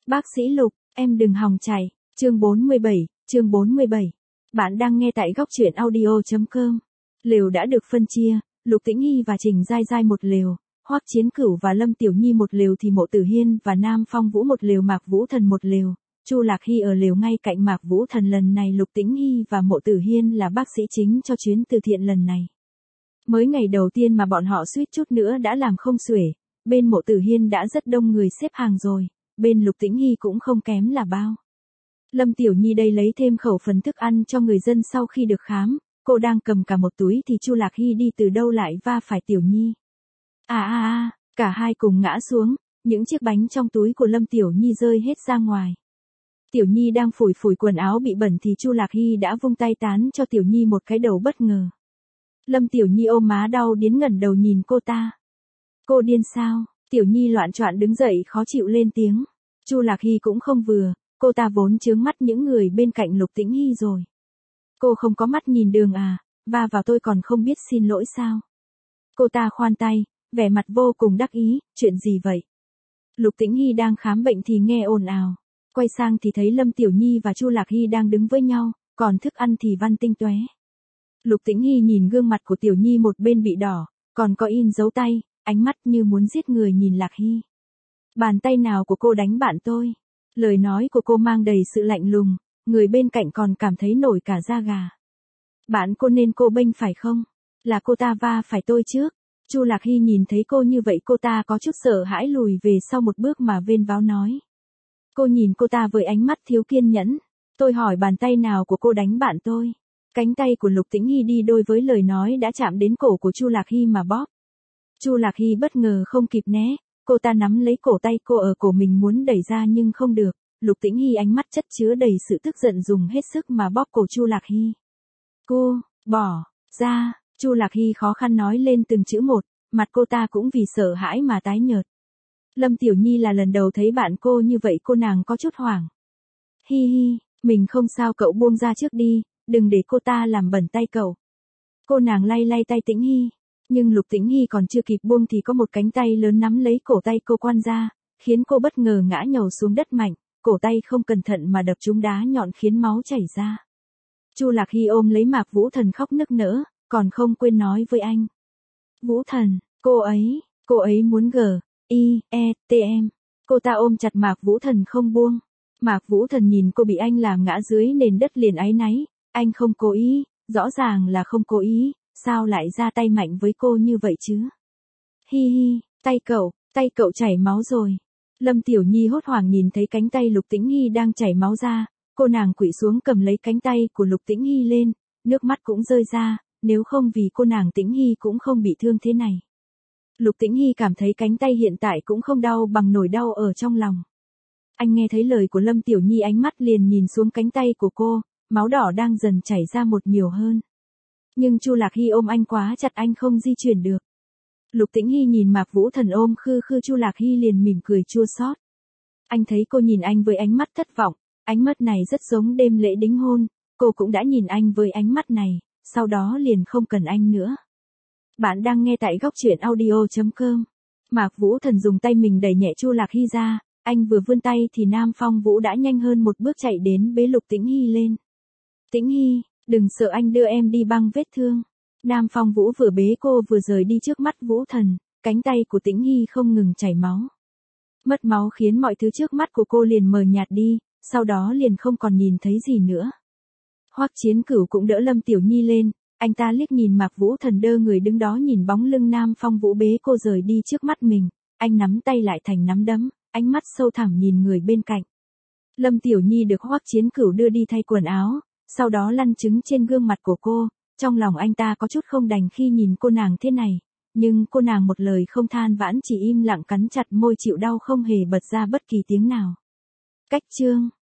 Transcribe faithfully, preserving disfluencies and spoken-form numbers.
Bác sĩ Lục, em đừng hòng chạy. Chương bốn mươi bảy, chương bốn mươi bảy. Bạn đang nghe tại góc truyện audio chấm com. Lều đã được phân chia, Lục Tĩnh Hy và Trình Giai Giai một lều, Hoắc Chiến Cửu và Lâm Tiểu Nhi một lều thì Mộ Tử Hiên và Nam Phong Vũ một lều, Mạc Vũ Thần một lều. Chu Lạc Hy ở lều ngay cạnh Mạc Vũ Thần. Lần này Lục Tĩnh Hy và Mộ Tử Hiên là bác sĩ chính cho chuyến từ thiện lần này. Mới ngày đầu tiên mà bọn họ suýt chút nữa đã làm không xuể, bên Mộ Tử Hiên đã rất đông người xếp hàng rồi, bên Lục Tĩnh Hy cũng không kém là bao. Lâm Tiểu Nhi đây lấy thêm khẩu phần thức ăn cho người dân sau khi được khám, cô đang cầm cả một túi thì Chu Lạc Hy đi từ đâu lại va phải Tiểu Nhi. À à à, cả hai cùng ngã xuống, những chiếc bánh trong túi của Lâm Tiểu Nhi rơi hết ra ngoài. Tiểu Nhi đang phủi phủi quần áo bị bẩn thì Chu Lạc Hy đã vung tay tán cho Tiểu Nhi một cái đầu bất ngờ. Lâm Tiểu Nhi ôm má đau điếng ngẩng đầu nhìn cô ta. Cô điên sao? Tiểu Nhi loạn choạng đứng dậy khó chịu lên tiếng. Chu Lạc Hy cũng không vừa, cô ta vốn chướng mắt những người bên cạnh Lục Tĩnh Hy rồi. Cô không có mắt nhìn đường à, va vào tôi còn không biết xin lỗi sao? Cô ta khoan tay, vẻ mặt vô cùng đắc ý, chuyện gì vậy? Lục Tĩnh Hy đang khám bệnh thì nghe ồn ào. Quay sang thì thấy Lâm Tiểu Nhi và Chu Lạc Hy đang đứng với nhau, còn thức ăn thì văng tinh tóe. Lục Tĩnh Hy nhìn gương mặt của Tiểu Nhi một bên bị đỏ, còn có in dấu tay, ánh mắt như muốn giết người nhìn Lạc Hy. Bàn tay nào của cô đánh bạn tôi? Lời nói của cô mang đầy sự lạnh lùng, người bên cạnh còn cảm thấy nổi cả da gà. Bạn cô nên cô bênh phải không? Là cô ta va phải tôi trước. Chu Lạc Hy nhìn thấy cô như vậy cô ta có chút sợ hãi lùi về sau một bước mà vênh váo nói. Cô nhìn cô ta với ánh mắt thiếu kiên nhẫn. Tôi hỏi bàn tay nào của cô đánh bạn tôi? Cánh tay của Lục Tĩnh Hy đi đôi với lời nói đã chạm đến cổ của Chu Lạc Hy mà bóp. Chu Lạc Hy bất ngờ không kịp né, cô ta nắm lấy cổ tay cô ở cổ mình muốn đẩy ra nhưng không được. Lục Tĩnh Hy ánh mắt chất chứa đầy sự tức giận dùng hết sức mà bóp cổ Chu Lạc Hy. Cô, bỏ, ra, Chu Lạc Hy khó khăn nói lên từng chữ một, mặt cô ta cũng vì sợ hãi mà tái nhợt. Lâm Tiểu Nhi là lần đầu thấy bạn cô như vậy cô nàng có chút hoảng. Hi hi, mình không sao cậu buông ra trước đi, đừng để cô ta làm bẩn tay cậu. Cô nàng lay lay tay Tĩnh Hy, nhưng Lục Tĩnh Hy còn chưa kịp buông thì có một cánh tay lớn nắm lấy cổ tay cô quăn ra, khiến cô bất ngờ ngã nhàu xuống đất mạnh, cổ tay không cẩn thận mà đập trúng đá nhọn khiến máu chảy ra. Chu Lạc Hy ôm lấy Mạc Vũ Thần khóc nức nở, còn không quên nói với anh. Vũ Thần, cô ấy, cô ấy muốn g, i, e, t em. Cô ta ôm chặt Mạc Vũ Thần không buông. Mạc Vũ Thần nhìn cô bị anh làm ngã dưới nền đất liền áy náy, anh không cố ý, rõ ràng là không cố ý, sao lại ra tay mạnh với cô như vậy chứ? Hi hi, tay cậu, tay cậu chảy máu rồi. Lâm Tiểu Nhi hốt hoảng nhìn thấy cánh tay Lục Tĩnh Hy đang chảy máu ra, cô nàng quỵ xuống cầm lấy cánh tay của Lục Tĩnh Hy lên, nước mắt cũng rơi ra, nếu không vì cô nàng Tĩnh Hy cũng không bị thương thế này. Lục Tĩnh Hy cảm thấy cánh tay hiện tại cũng không đau bằng nỗi đau ở trong lòng. Anh nghe thấy lời của Lâm Tiểu Nhi ánh mắt liền nhìn xuống cánh tay của cô, máu đỏ đang dần chảy ra một nhiều hơn. Nhưng Chu Lạc Hy ôm anh quá chặt anh không di chuyển được. Lục Tĩnh Hy nhìn Mạc Vũ Thần ôm khư khư Chu Lạc Hy liền mỉm cười chua xót. Anh thấy cô nhìn anh với ánh mắt thất vọng, ánh mắt này rất giống đêm lễ đính hôn, cô cũng đã nhìn anh với ánh mắt này, sau đó liền không cần anh nữa. Bạn đang nghe tại góc truyện audio chấm com. Mạc Vũ Thần dùng tay mình đẩy nhẹ Chu Lạc Hy ra, anh vừa vươn tay thì Nam Phong Vũ đã nhanh hơn một bước chạy đến bế Lục Tĩnh Hy lên. Tĩnh Hy, đừng sợ anh đưa em đi băng vết thương. Nam Phong Vũ vừa bế cô vừa rời đi trước mắt Vũ Thần, cánh tay của Tĩnh Hy không ngừng chảy máu. Mất máu khiến mọi thứ trước mắt của cô liền mờ nhạt đi, sau đó liền không còn nhìn thấy gì nữa. Hoắc Chiến Cửu cũng đỡ Lâm Tiểu Nhi lên, anh ta liếc nhìn Mạc Vũ Thần đơ người đứng đó nhìn bóng lưng Nam Phong Vũ bế cô rời đi trước mắt mình, anh nắm tay lại thành nắm đấm, ánh mắt sâu thẳm nhìn người bên cạnh. Lâm Tiểu Nhi được Hoắc Chiến Cửu đưa đi thay quần áo, sau đó lăn trứng trên gương mặt của cô, trong lòng anh ta có chút không đành khi nhìn cô nàng thế này, nhưng cô nàng một lời không than vãn chỉ im lặng cắn chặt môi chịu đau không hề bật ra bất kỳ tiếng nào. Cách chương